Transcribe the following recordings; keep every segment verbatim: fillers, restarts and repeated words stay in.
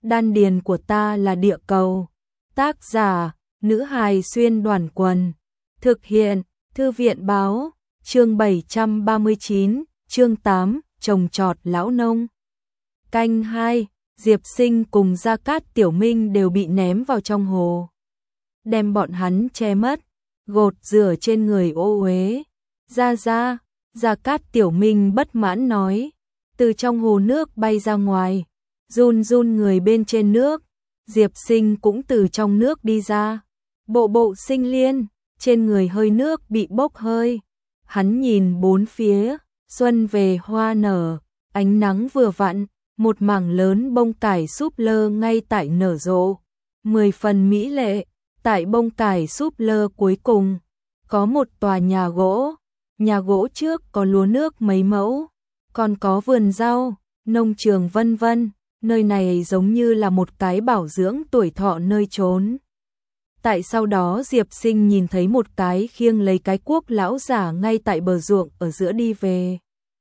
đan điền của ta là địa cầu. Tác giả, nữ hài xuyên đoàn quần. Thực hiện, thư viện báo, chương bảy trăm ba mươi chín, chương tám, trồng trọt lão nông. Canh hai, Diệp Sinh cùng Gia Cát Tiểu Minh đều bị ném vào trong hồ. Đem bọn hắn che mất, gột rửa trên người ô uế. Ra ra, Gia Cát Tiểu Minh bất mãn nói, từ trong hồ nước bay ra ngoài, run run người bên trên nước. Diệp Sinh cũng từ trong nước đi ra, bộ bộ sinh liên, trên người hơi nước bị bốc hơi. Hắn nhìn bốn phía, xuân về hoa nở, ánh nắng vừa vặn, một mảng lớn bông cải súp lơ ngay tại nở rộ, mười phần mỹ lệ. Tại bông cải súp lơ cuối cùng, có một tòa nhà gỗ, nhà gỗ trước có lúa nước mấy mẫu, còn có vườn rau, nông trường vân vân. Nơi này giống như là một cái bảo dưỡng tuổi thọ nơi trốn. Tại sau đó Diệp Sinh nhìn thấy một cái khiêng lấy cái cuốc lão giả ngay tại bờ ruộng ở giữa đi về.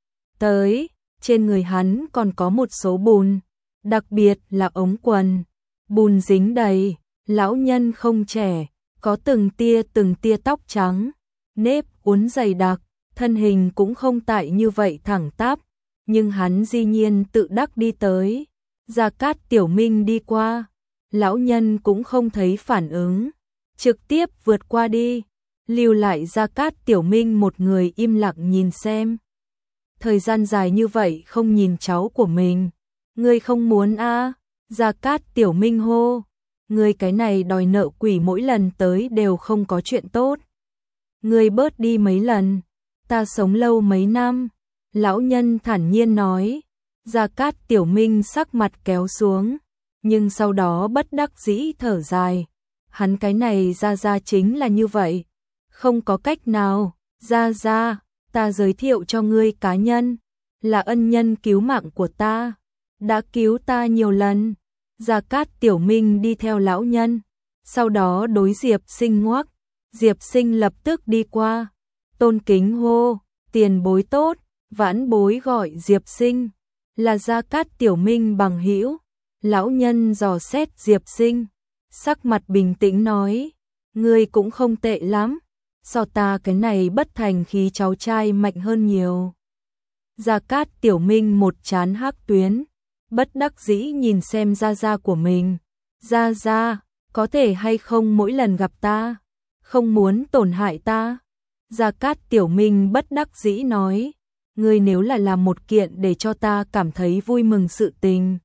Tới, trên người hắn còn có một số bùn, đặc biệt là ống quần. Bùn dính đầy, lão nhân không trẻ, có từng tia từng tia tóc trắng, nếp uốn dày đặc, thân hình cũng không tại như vậy thẳng tắp, nhưng hắn dĩ nhiên tự đắc đi tới. Gia Cát Tiểu Minh đi qua, lão nhân cũng không thấy phản ứng, trực tiếp vượt qua đi, lưu lại Gia Cát Tiểu Minh một người im lặng nhìn xem. Thời gian dài như vậy không nhìn cháu của mình, ngươi không muốn a? À? Gia Cát Tiểu Minh hô, ngươi cái này đòi nợ quỷ mỗi lần tới đều không có chuyện tốt. Ngươi bớt đi mấy lần, ta sống lâu mấy năm, lão nhân thản nhiên nói. Gia Cát Tiểu Minh sắc mặt kéo xuống, nhưng sau đó bất đắc dĩ thở dài. Hắn cái này ra ra chính là như vậy, không có cách nào. Ra ra, ta giới thiệu cho ngươi cá nhân, là ân nhân cứu mạng của ta, đã cứu ta nhiều lần. Gia Cát Tiểu Minh đi theo lão nhân, sau đó đối Diệp Sinh ngoắc. Diệp Sinh lập tức đi qua, tôn kính hô, tiền bối tốt. Vãn bối gọi Diệp Sinh, là Gia Cát Tiểu Minh bằng hữu. Lão nhân dò xét Diệp Sinh, sắc mặt bình tĩnh nói, ngươi cũng không tệ lắm, so ta cái này bất thành khí cháu trai mạnh hơn nhiều. Gia Cát Tiểu Minh một trán hắc tuyến, bất đắc dĩ nhìn xem gia gia của mình. Gia gia, có thể hay không mỗi lần gặp ta, không muốn tổn hại ta? Gia Cát Tiểu Minh bất đắc dĩ nói, ngươi nếu là làm một kiện để cho ta cảm thấy vui mừng sự tình,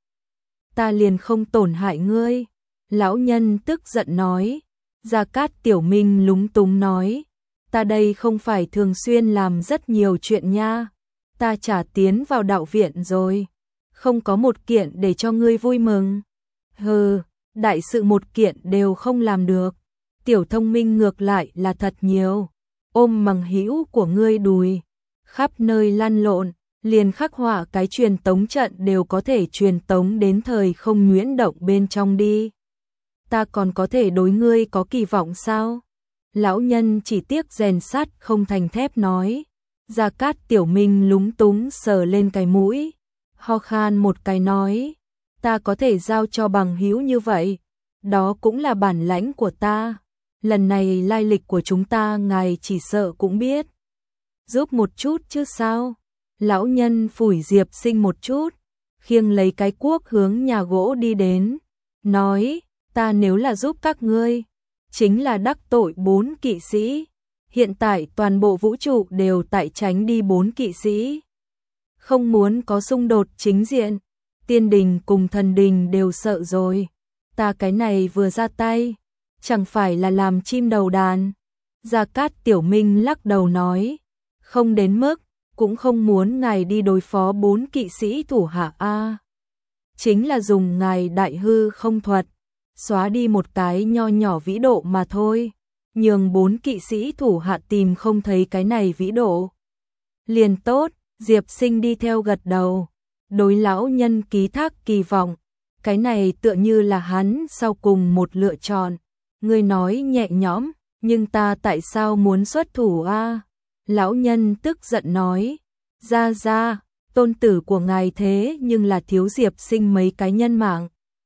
ta liền không tổn hại ngươi. Lão nhân tức giận nói. Gia Cát Tiểu Minh lúng túng nói, ta đây không phải thường xuyên làm rất nhiều chuyện nha, ta trả tiến vào đạo viện rồi, không có một kiện để cho ngươi vui mừng. Hừ, đại sự một kiện đều không làm được, tiểu thông minh ngược lại là thật nhiều, ôm bằng hữu của ngươi đùi, khắp nơi lăn lộn, liền khắc họa cái truyền tống trận đều có thể truyền tống đến thời không nhuyễn động bên trong đi. Ta còn có thể đối ngươi có kỳ vọng sao? Lão nhân chỉ tiếc rèn sắt không thành thép nói. Gia Cát Tiểu Minh lúng túng sờ lên cái mũi, ho khan một cái nói, ta có thể giao cho bằng hữu như vậy, đó cũng là bản lãnh của ta. Lần này lai lịch của chúng ta ngài chỉ sợ cũng biết, giúp một chút chứ sao? Lão nhân phủi Diệp Sinh một chút, khiêng lấy cái cuốc hướng nhà gỗ đi đến, nói, ta nếu là giúp các ngươi, chính là đắc tội bốn kỵ sĩ. Hiện tại toàn bộ vũ trụ đều tại tránh đi bốn kỵ sĩ, không muốn có xung đột chính diện, tiên đình cùng thần đình đều sợ rồi. Ta cái này vừa ra tay, chẳng phải là làm chim đầu đàn. Gia Cát Tiểu Minh lắc đầu nói, không đến mức, cũng không muốn ngài đi đối phó bốn kỵ sĩ thủ hạ a, chính là dùng ngài đại hư không thuật, xóa đi một cái nho nhỏ vĩ độ mà thôi, nhường bốn kỵ sĩ thủ hạ tìm không thấy cái này vĩ độ. Liền tốt, Diệp Sinh đi theo gật đầu, đối lão nhân ký thác kỳ vọng, cái này tựa như là hắn sau cùng một lựa chọn. Ngươi nói nhẹ nhõm, nhưng ta tại sao muốn xuất thủ a? Lão nhân tức giận nói, ra ra, tôn tử của ngài thế nhưng là thiếu Diệp Sinh mấy cái nhân mạng.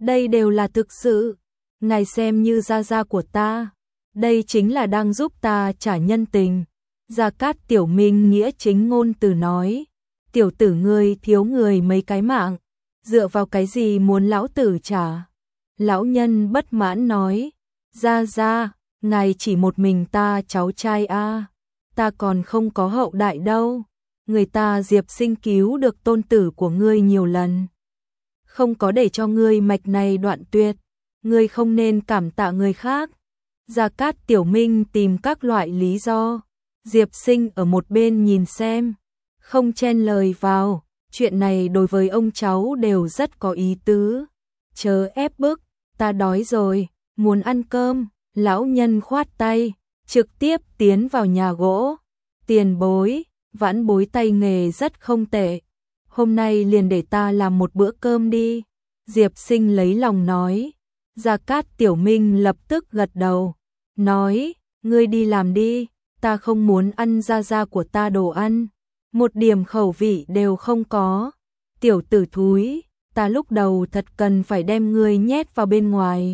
đây đều là thực sự. Ngài xem như gia gia của ta, đây chính là đang giúp ta trả nhân tình. Gia Cát Tiểu Minh nghĩa chính ngôn từ nói, tiểu tử ngươi thiếu người mấy cái mạng, dựa vào cái gì muốn lão tử trả? Lão nhân bất mãn nói, gia gia, ngài chỉ một mình ta cháu trai a, ta còn không có hậu đại đâu. Người ta Diệp Sinh cứu được tôn tử của ngươi nhiều lần, không có để cho ngươi mạch này đoạn tuyệt, ngươi không nên cảm tạ người khác. Gia Cát Tiểu Minh tìm các loại lý do, Diệp Sinh ở một bên nhìn xem, không chen lời vào, chuyện này đối với ông cháu đều rất có ý tứ. Chớ ép bức, ta đói rồi, muốn ăn cơm. Lão nhân khoát tay, trực tiếp tiến vào nhà gỗ. Tiền bối, vãn bối tay nghề rất không tệ, hôm nay liền để ta làm một bữa cơm đi. Diệp Sinh lấy lòng nói. Gia Cát Tiểu Minh lập tức gật đầu, nói, ngươi đi làm đi, ta không muốn ăn gia gia của ta đồ ăn, một điểm khẩu vị đều không có. Tiểu tử thúi, ta lúc đầu thật cần phải đem ngươi nhét vào bên ngoài.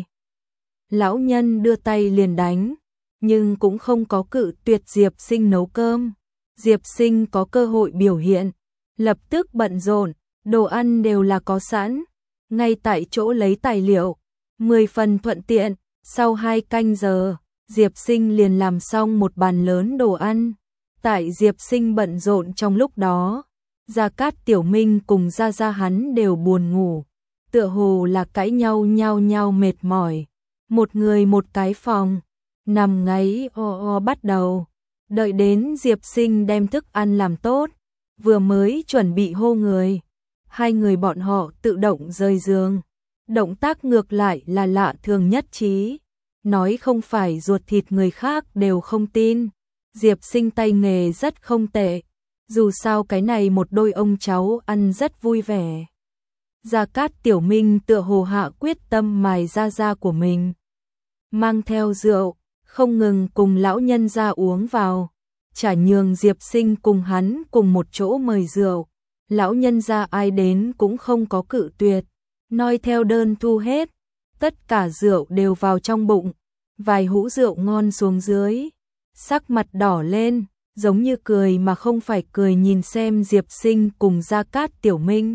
Lão nhân đưa tay liền đánh, nhưng cũng không có cự tuyệt Diệp Sinh nấu cơm. Diệp Sinh có cơ hội biểu hiện, lập tức bận rộn, đồ ăn đều là có sẵn, ngay tại chỗ lấy tài liệu, mười phần thuận tiện. Sau hai canh giờ, Diệp Sinh liền làm xong một bàn lớn đồ ăn. Tại Diệp Sinh bận rộn trong lúc đó, Gia Cát Tiểu Minh cùng gia gia hắn đều buồn ngủ, tựa hồ là cãi nhau nhau nhau mệt mỏi. Một người một cái phòng, nằm ngáy o o bắt đầu. Đợi đến Diệp Sinh đem thức ăn làm tốt, vừa mới chuẩn bị hô người, hai người bọn họ tự động rời giường. Động tác ngược lại là lạ thường nhất trí, nói không phải ruột thịt người khác đều không tin. Diệp Sinh tay nghề rất không tệ, dù sao cái này một đôi ông cháu ăn rất vui vẻ. Gia Cát Tiểu Minh tựa hồ hạ quyết tâm mài gia gia của mình, mang theo rượu, không ngừng cùng lão nhân gia uống vào, chả nhường Diệp Sinh cùng hắn cùng một chỗ mời rượu. Lão nhân gia ai đến cũng không có cự tuyệt, noi theo đơn thu hết, tất cả rượu đều vào trong bụng, vài hũ rượu ngon xuống dưới, sắc mặt đỏ lên, giống như cười mà không phải cười nhìn xem Diệp Sinh cùng Gia Cát Tiểu Minh.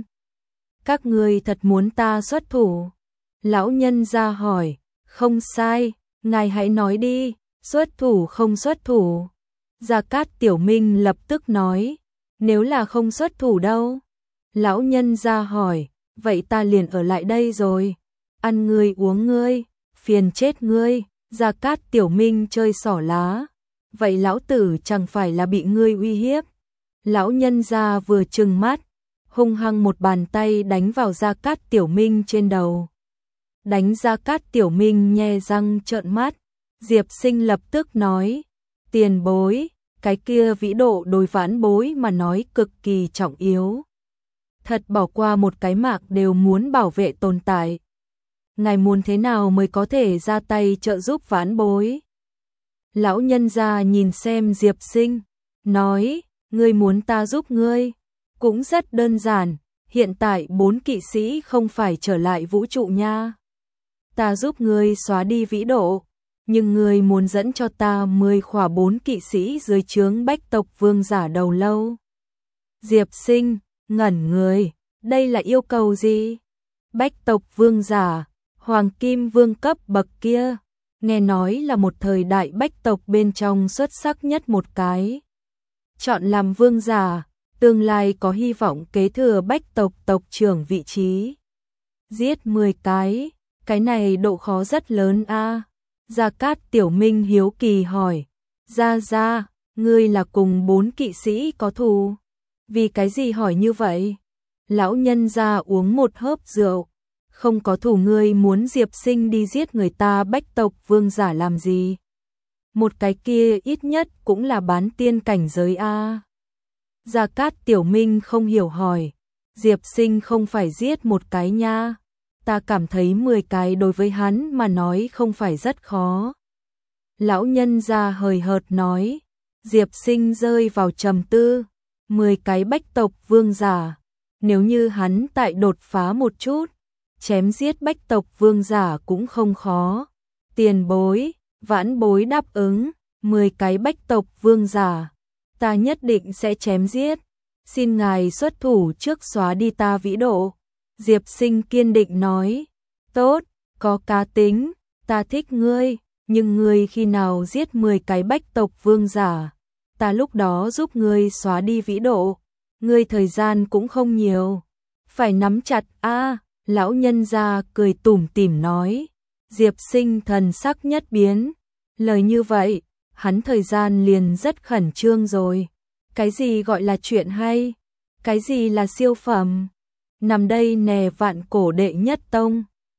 Các ngươi thật muốn ta xuất thủ? Lão nhân gia hỏi. Không sai, ngài hãy nói đi, xuất thủ không xuất thủ? Gia Cát Tiểu Minh lập tức nói, nếu là không xuất thủ đâu? Lão nhân gia hỏi, vậy ta liền ở lại đây rồi, ăn ngươi uống ngươi, phiền chết ngươi. Gia Cát Tiểu Minh chơi xỏ lá, vậy lão tử chẳng phải là bị ngươi uy hiếp? Lão nhân gia vừa trừng mắt, hung hăng một bàn tay đánh vào Gia Cát Tiểu Minh trên đầu. Đánh Gia Cát Tiểu Minh nhe răng trợn mắt. Diệp Sinh lập tức nói, tiền bối, cái kia vĩ độ đối vãn bối mà nói cực kỳ trọng yếu. Thật bỏ qua một cái mạng đều muốn bảo vệ tồn tại. Ngài muốn thế nào mới có thể ra tay trợ giúp vãn bối? Lão nhân gia nhìn xem Diệp Sinh, nói, ngươi muốn ta giúp ngươi? Cũng rất đơn giản, hiện tại bốn kỵ sĩ không phải trở lại vũ trụ nha. Ta giúp ngươi xóa đi vĩ độ, nhưng ngươi muốn dẫn cho ta mười khỏa bốn kỵ sĩ dưới trướng Bách tộc vương giả đầu lâu. Diệp Sinh ngẩn người, đây là yêu cầu gì? Bách tộc vương giả, hoàng kim vương cấp bậc kia, nghe nói là một thời đại bách tộc bên trong xuất sắc nhất một cái. Chọn làm vương giả, tương lai có hy vọng kế thừa bách tộc tộc trưởng vị trí. Giết mười cái, cái này độ khó rất lớn a. À. Gia Cát Tiểu Minh hiếu kỳ hỏi, gia gia, ngươi là cùng bốn kỵ sĩ có thù? Vì cái gì hỏi như vậy? Lão nhân gia uống một hớp rượu, không có thù, ngươi muốn Diệp Sinh đi giết người ta bách tộc vương giả làm gì? Một cái kia ít nhất cũng là bán tiên cảnh giới a. À. Gia Cát Tiểu Minh không hiểu hỏi, Diệp Sinh không phải giết một cái nha, ta cảm thấy mười cái đối với hắn mà nói không phải rất khó. Lão nhân gia hời hợt nói. Diệp Sinh rơi vào trầm tư, mười cái bách tộc vương giả, nếu như hắn tại đột phá một chút, chém giết bách tộc vương giả cũng không khó. Tiền bối, vãn bối đáp ứng, mười cái bách tộc vương giả, ta nhất định sẽ chém giết. Xin ngài xuất thủ trước xóa đi ta vĩ độ. Diệp Sinh kiên định nói, tốt, có cá tính, ta thích ngươi, nhưng ngươi khi nào giết mười cái bách tộc vương giả, ta lúc đó giúp ngươi xóa đi vĩ độ, ngươi thời gian cũng không nhiều, phải nắm chặt a. Lão nhân gia cười tủm tỉm nói. Diệp Sinh thần sắc nhất biến, lời như vậy, hắn thời gian liền rất khẩn trương rồi. Cái gì gọi là chuyện hay? Cái gì là siêu phẩm? Nằm đây nè vạn cổ đệ nhất tông.